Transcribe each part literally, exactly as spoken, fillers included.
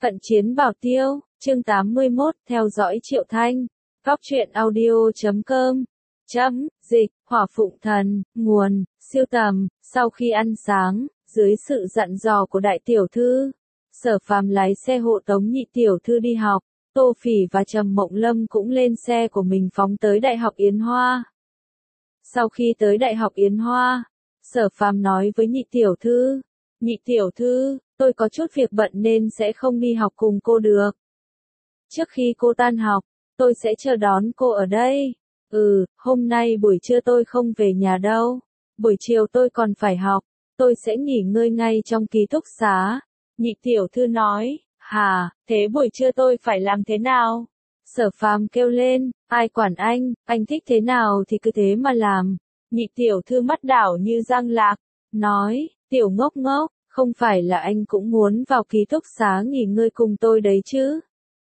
Cận chiến bảo tiêu, chương tám mươi mốt, theo dõi Triệu Thanh. Góc truyện audio chấm com. Chấm, dịch, Hỏa Phụng Thần, nguồn, siêu tầm. Sau khi ăn sáng, dưới sự dặn dò của đại tiểu thư, Sở Phàm lái xe hộ tống nhị tiểu thư đi học. Tô Phỉ và Trầm Mộng Lâm cũng lên xe của mình phóng tới Đại học Yến Hoa. Sau khi tới Đại học Yến Hoa, Sở Phàm nói với nhị tiểu thư, nhị tiểu thư, tôi có chút việc bận nên sẽ không đi học cùng cô được. Trước khi cô tan học, tôi sẽ chờ đón cô ở đây. Ừ, hôm nay buổi trưa tôi không về nhà đâu. Buổi chiều tôi còn phải học, tôi sẽ nghỉ ngơi ngay trong ký túc xá. Nhị tiểu thư nói, hả, thế buổi trưa tôi phải làm thế nào? Sở Phàm kêu lên, ai quản anh, anh thích thế nào thì cứ thế mà làm. Nhị tiểu thư mắt đảo như răng lạc, nói, tiểu ngốc ngốc, không phải là anh cũng muốn vào ký túc xá nghỉ ngơi cùng tôi đấy chứ?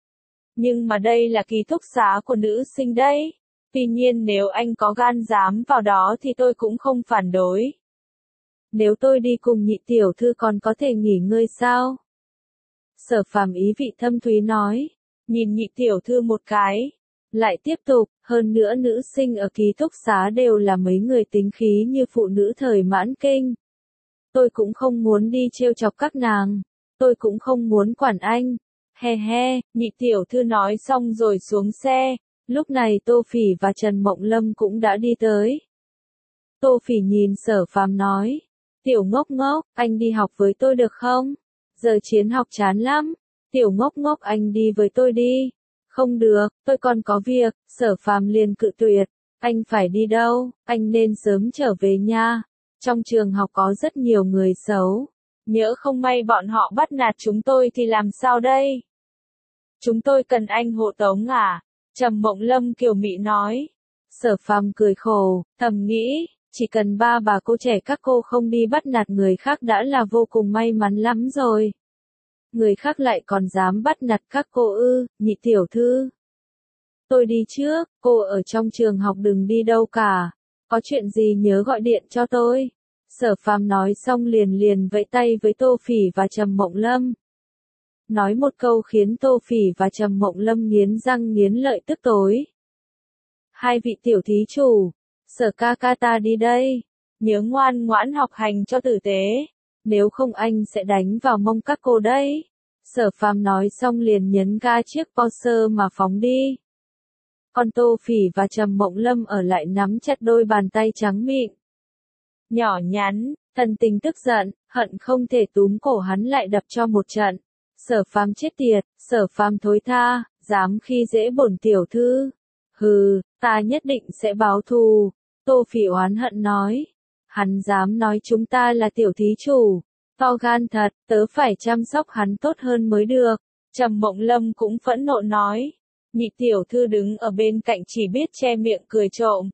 Nhưng mà đây là ký túc xá của nữ sinh đấy. Tuy nhiên nếu anh có gan dám vào đó thì tôi cũng không phản đối. Nếu tôi đi cùng nhị tiểu thư còn có thể nghỉ ngơi sao? Sở Phàm ý vị thâm thúy nói, nhìn nhị tiểu thư một cái, lại tiếp tục, hơn nữa nữ sinh ở ký túc xá đều là mấy người tính khí như phụ nữ thời mãn kinh. Tôi cũng không muốn đi trêu chọc các nàng, tôi cũng không muốn quản anh. He he, nhị tiểu thư nói xong rồi xuống xe, lúc này Tô Phỉ và Trần Mộng Lâm cũng đã đi tới. Tô Phỉ nhìn Sở Phàm nói, tiểu ngốc ngốc, anh đi học với tôi được không? Giờ chiến học chán lắm, tiểu ngốc ngốc anh đi với tôi đi. Không được, tôi còn có việc. Sở Phàm liền cự tuyệt, anh phải đi đâu, anh nên sớm trở về nha. Trong trường học có rất nhiều người xấu, nhỡ không may bọn họ bắt nạt chúng tôi thì làm sao đây? Chúng tôi cần anh hộ tống à? Trầm Mộng Lâm kiều mị nói. Sở Phàm cười khổ, thầm nghĩ, chỉ cần ba bà cô trẻ các cô không đi bắt nạt người khác đã là vô cùng may mắn lắm rồi. Người khác lại còn dám bắt nạt các cô ư? Nhị tiểu thư, tôi đi trước, cô ở trong trường học đừng đi đâu cả. Có chuyện gì nhớ gọi điện cho tôi. Sở Phàm nói xong liền liền vẫy tay với Tô Phỉ và Trầm Mộng Lâm. Nói một câu khiến Tô Phỉ và Trầm Mộng Lâm nghiến răng nghiến lợi tức tối. Hai vị tiểu thí chủ, Sở ca ca ta đi đây. Nhớ ngoan ngoãn học hành cho tử tế. Nếu không anh sẽ đánh vào mông các cô đấy. Sở Phàm nói xong liền nhấn ga chiếc Porsche mà phóng đi. Còn Tô Phỉ và Trầm Mộng Lâm ở lại nắm chặt đôi bàn tay trắng mịn. Nhỏ nhắn, thần tình tức giận, hận không thể túm cổ hắn lại đập cho một trận. Sở Phàm chết tiệt, Sở Phàm thối tha, dám khi dễ bổn tiểu thư. Hừ, ta nhất định sẽ báo thù. Tô Phỉ oán hận nói. Hắn dám nói chúng ta là tiểu thí chủ. To gan thật, tớ phải chăm sóc hắn tốt hơn mới được. Trầm Mộng Lâm cũng phẫn nộ nói. Nhị tiểu thư đứng ở bên cạnh chỉ biết che miệng cười trộm.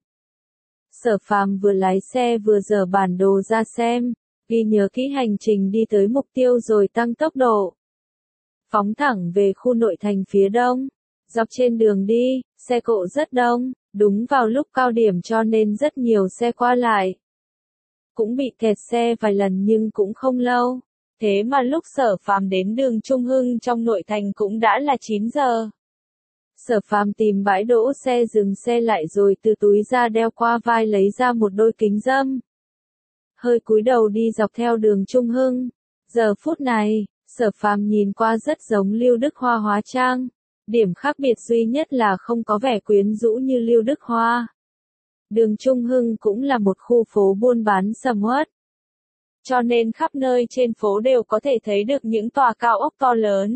Sở Phàm vừa lái xe vừa dở bản đồ ra xem, ghi nhớ kỹ hành trình đi tới mục tiêu rồi tăng tốc độ. Phóng thẳng về khu nội thành phía đông. Dọc trên đường đi, xe cộ rất đông, đúng vào lúc cao điểm cho nên rất nhiều xe qua lại. Cũng bị kẹt xe vài lần nhưng cũng không lâu. Thế mà lúc Sở Phàm đến đường Trung Hưng trong nội thành cũng đã là chín giờ. Sở Phàm tìm bãi đỗ xe dừng xe lại rồi từ túi ra đeo qua vai lấy ra một đôi kính râm. Hơi cúi đầu đi dọc theo đường Trung Hưng. Giờ phút này, Sở Phàm nhìn qua rất giống Lưu Đức Hoa hóa trang. Điểm khác biệt duy nhất là không có vẻ quyến rũ như Lưu Đức Hoa. Đường Trung Hưng cũng là một khu phố buôn bán sầm uất. Cho nên khắp nơi trên phố đều có thể thấy được những tòa cao ốc to lớn.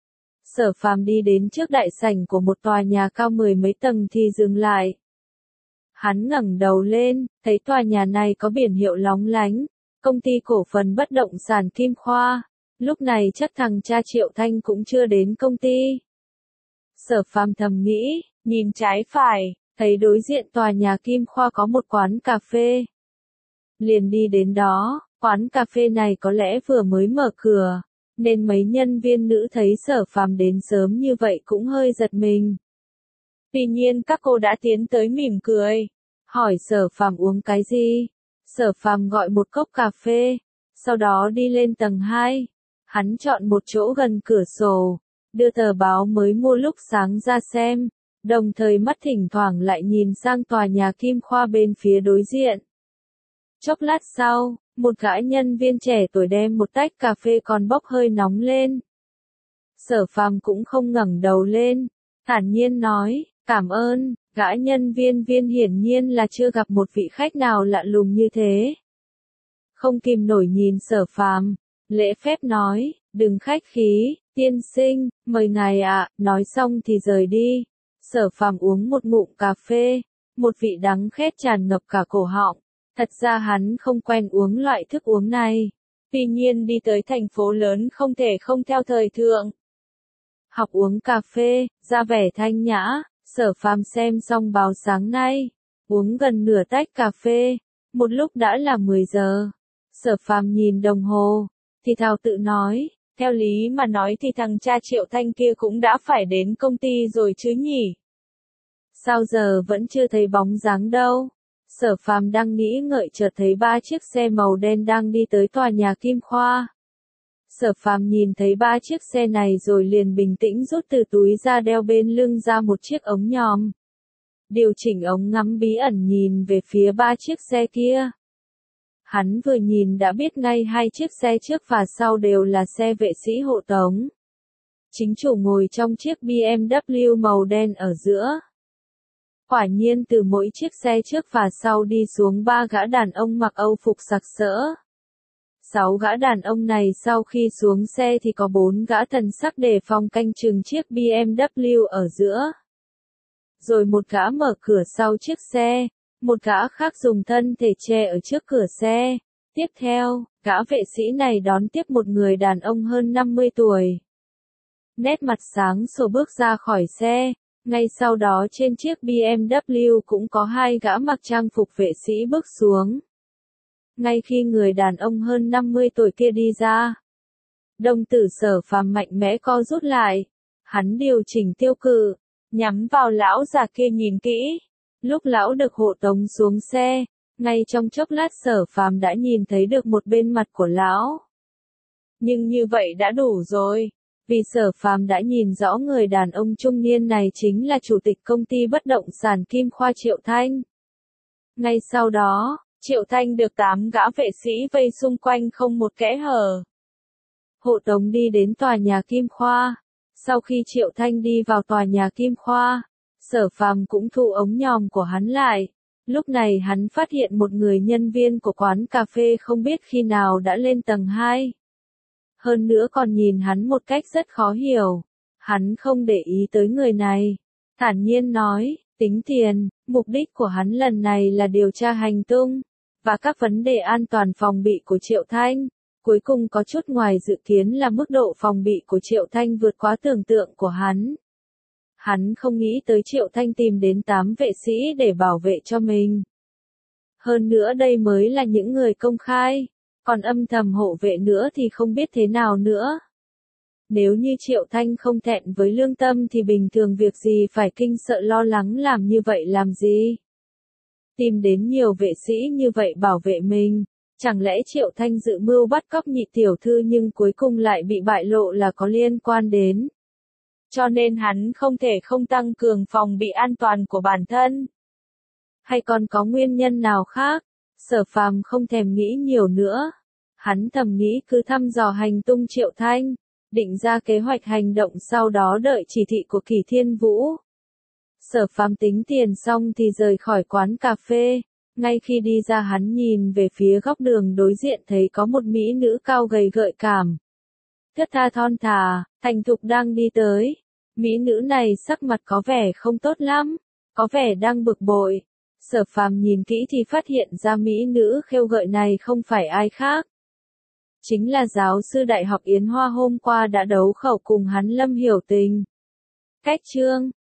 Sở Phàm đi đến trước đại sảnh của một tòa nhà cao mười mấy tầng thì dừng lại. Hắn ngẩng đầu lên, thấy tòa nhà này có biển hiệu lóng lánh, công ty cổ phần bất động sản Kim Khoa. Lúc này chắc thằng cha Triệu Thanh cũng chưa đến công ty. Sở Phàm thầm nghĩ, nhìn trái phải, thấy đối diện tòa nhà Kim Khoa có một quán cà phê. Liền đi đến đó, quán cà phê này có lẽ vừa mới mở cửa, nên mấy nhân viên nữ thấy Sở Phàm đến sớm như vậy cũng hơi giật mình. Tuy nhiên các cô đã tiến tới mỉm cười, hỏi Sở Phàm uống cái gì. Sở Phàm gọi một cốc cà phê, sau đó đi lên tầng hai. Hắn chọn một chỗ gần cửa sổ, đưa tờ báo mới mua lúc sáng ra xem, đồng thời mắt thỉnh thoảng lại nhìn sang tòa nhà Kim Khoa bên phía đối diện. Chốc lát sau, một gã nhân viên trẻ tuổi đem một tách cà phê còn bốc hơi nóng lên. Sở Phàm cũng không ngẩng đầu lên, thản nhiên nói, cảm ơn. Gã nhân viên viên hiển nhiên là chưa gặp một vị khách nào lạ lùng như thế. Không kìm nổi nhìn Sở Phàm, lễ phép nói, đừng khách khí, tiên sinh, mời ngài ạ, nói xong thì rời đi. Sở Phàm uống một ngụm cà phê, một vị đắng khét tràn ngập cả cổ họng. Thật ra hắn không quen uống loại thức uống này. Tuy nhiên đi tới thành phố lớn không thể không theo thời thượng. Học uống cà phê, ra vẻ thanh nhã. Sở Phàm xem xong báo sáng nay, uống gần nửa tách cà phê, một lúc đã là mười giờ. Sở Phàm nhìn đồng hồ, thì thào tự nói, theo lý mà nói thì thằng cha Triệu Thanh kia cũng đã phải đến công ty rồi chứ nhỉ? Sao giờ vẫn chưa thấy bóng dáng đâu? Sở Phàm đang nghĩ ngợi chợt thấy ba chiếc xe màu đen đang đi tới tòa nhà Kim Khoa. Sở Phàm nhìn thấy ba chiếc xe này rồi liền bình tĩnh rút từ túi ra đeo bên lưng ra một chiếc ống nhòm. Điều chỉnh ống ngắm bí ẩn nhìn về phía ba chiếc xe kia. Hắn vừa nhìn đã biết ngay hai chiếc xe trước và sau đều là xe vệ sĩ hộ tống. Chính chủ ngồi trong chiếc bê em vê màu đen ở giữa. Quả nhiên từ mỗi chiếc xe trước và sau đi xuống ba gã đàn ông mặc âu phục sặc sỡ. Sáu gã đàn ông này sau khi xuống xe thì có bốn gã thần sắc đề phòng canh chừng chiếc bê em vê ở giữa. Rồi một gã mở cửa sau chiếc xe, một gã khác dùng thân thể che ở trước cửa xe. Tiếp theo, gã vệ sĩ này đón tiếp một người đàn ông hơn năm mươi tuổi. Nét mặt sáng sủa bước ra khỏi xe, ngay sau đó trên chiếc bê em vê cũng có hai gã mặc trang phục vệ sĩ bước xuống. Ngay khi người đàn ông hơn năm mươi tuổi kia đi ra, đồng tử Sở Phàm mạnh mẽ co rút lại. Hắn điều chỉnh tiêu cự, nhắm vào lão già kia nhìn kỹ. Lúc lão được hộ tống xuống xe, ngay trong chốc lát Sở Phàm đã nhìn thấy được một bên mặt của lão. Nhưng như vậy đã đủ rồi, vì Sở Phàm đã nhìn rõ người đàn ông trung niên này chính là chủ tịch công ty bất động sản Kim Khoa Triệu Thanh. Ngay sau đó, Triệu Thanh được tám gã vệ sĩ vây xung quanh không một kẽ hở. Hộ tống đi đến tòa nhà Kim Khoa. Sau khi Triệu Thanh đi vào tòa nhà Kim Khoa, Sở Phàm cũng thu ống nhòm của hắn lại. Lúc này hắn phát hiện một người nhân viên của quán cà phê không biết khi nào đã lên tầng hai. Hơn nữa còn nhìn hắn một cách rất khó hiểu. Hắn không để ý tới người này. Thản nhiên nói, tính tiền, mục đích của hắn lần này là điều tra hành tung và các vấn đề an toàn phòng bị của Triệu Thanh. Cuối cùng có chút ngoài dự kiến là mức độ phòng bị của Triệu Thanh vượt quá tưởng tượng của hắn. Hắn không nghĩ tới Triệu Thanh tìm đến tám vệ sĩ để bảo vệ cho mình. Hơn nữa đây mới là những người công khai, còn âm thầm hộ vệ nữa thì không biết thế nào nữa. Nếu như Triệu Thanh không thẹn với lương tâm thì bình thường việc gì phải kinh sợ lo lắng làm như vậy làm gì? Tìm đến nhiều vệ sĩ như vậy bảo vệ mình, chẳng lẽ Triệu Thanh dự mưu bắt cóc nhị tiểu thư nhưng cuối cùng lại bị bại lộ là có liên quan đến. Cho nên hắn không thể không tăng cường phòng bị an toàn của bản thân. Hay còn có nguyên nhân nào khác? Sở Phàm không thèm nghĩ nhiều nữa. Hắn thầm nghĩ cứ thăm dò hành tung Triệu Thanh, định ra kế hoạch hành động sau đó đợi chỉ thị của Kỳ Thiên Vũ. Sở Phàm tính tiền xong thì rời khỏi quán cà phê. Ngay khi đi ra hắn nhìn về phía góc đường đối diện thấy có một mỹ nữ cao gầy gợi cảm. Thướt tha thon thả, thành thục đang đi tới. Mỹ nữ này sắc mặt có vẻ không tốt lắm, có vẻ đang bực bội. Sở Phàm nhìn kỹ thì phát hiện ra mỹ nữ khêu gợi này không phải ai khác. Chính là giáo sư Đại học Yến Hoa hôm qua đã đấu khẩu cùng hắn Lâm Hiểu Tình. Cách chương